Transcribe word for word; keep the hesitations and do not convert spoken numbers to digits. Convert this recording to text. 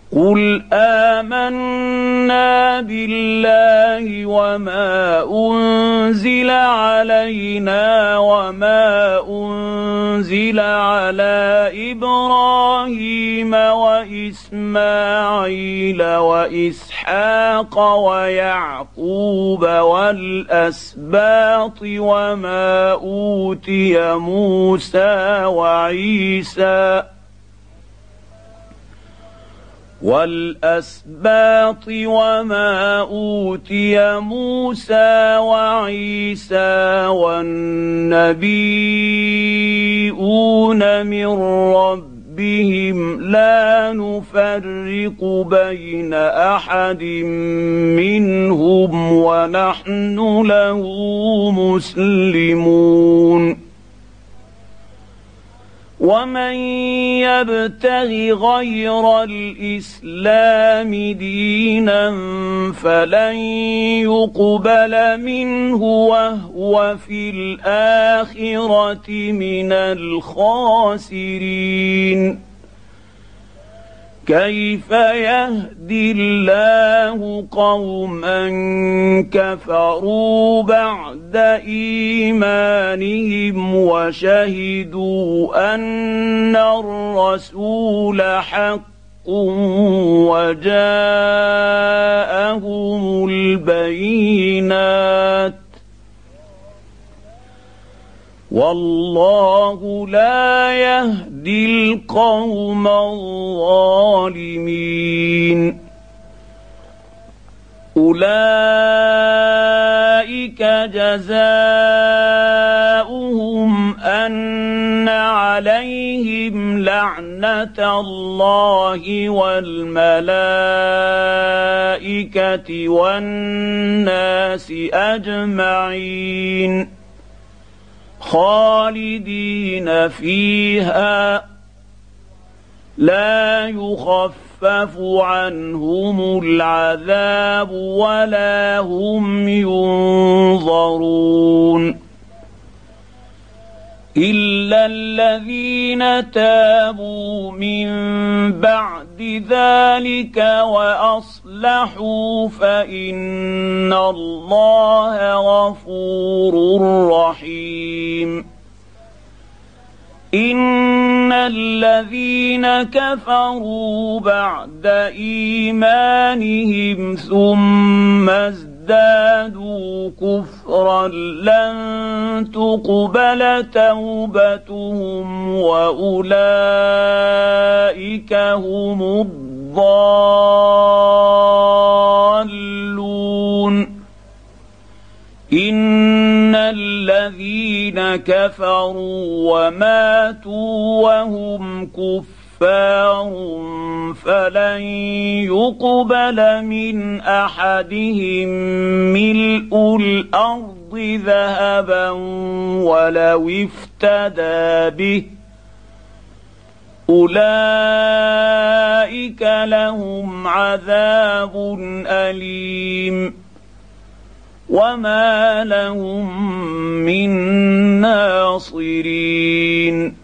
قل آمنا بالله وما أنزل علينا وما أنزل على إبراهيم وإسماعيل وإسحاق ويعقوب والأسباط وما أوتي موسى وعيسى والأسباط وما أوتي موسى وعيسى والنبيون من ربهم لا نفرق بين أحد منهم ونحن له مسلمون. ومن يبتغ غير الإسلام دينا فلن يقبل منه وهو في الآخرة من الخاسرين. كيف يهدي الله قوما كفروا بعد إيمانهم وشهدوا أن الرسول حق وجاءهم البينات والله لا يهدي القوم الظالمين. أولئك جزاؤهم أن عليهم لعنة الله والملائكة والناس أجمعين خالدين فيها لا يخفف عنهم العذاب ولا هم ينظرون إلا الذين تابوا من بعد ذلك وأصلحوا فإن الله غفور رحيم. إن الذين كفروا بعد إيمانهم ثم ازدادوا كفرا لن تقبل توبتهم وأولئك هم الضالون. إن الذين كفروا وماتوا وهم كفار فلن يقبل من أحدهم ملء الأرض ذهبا ولو افتدى به أولئك لهم عذاب أليم وما لهم من ناصرين.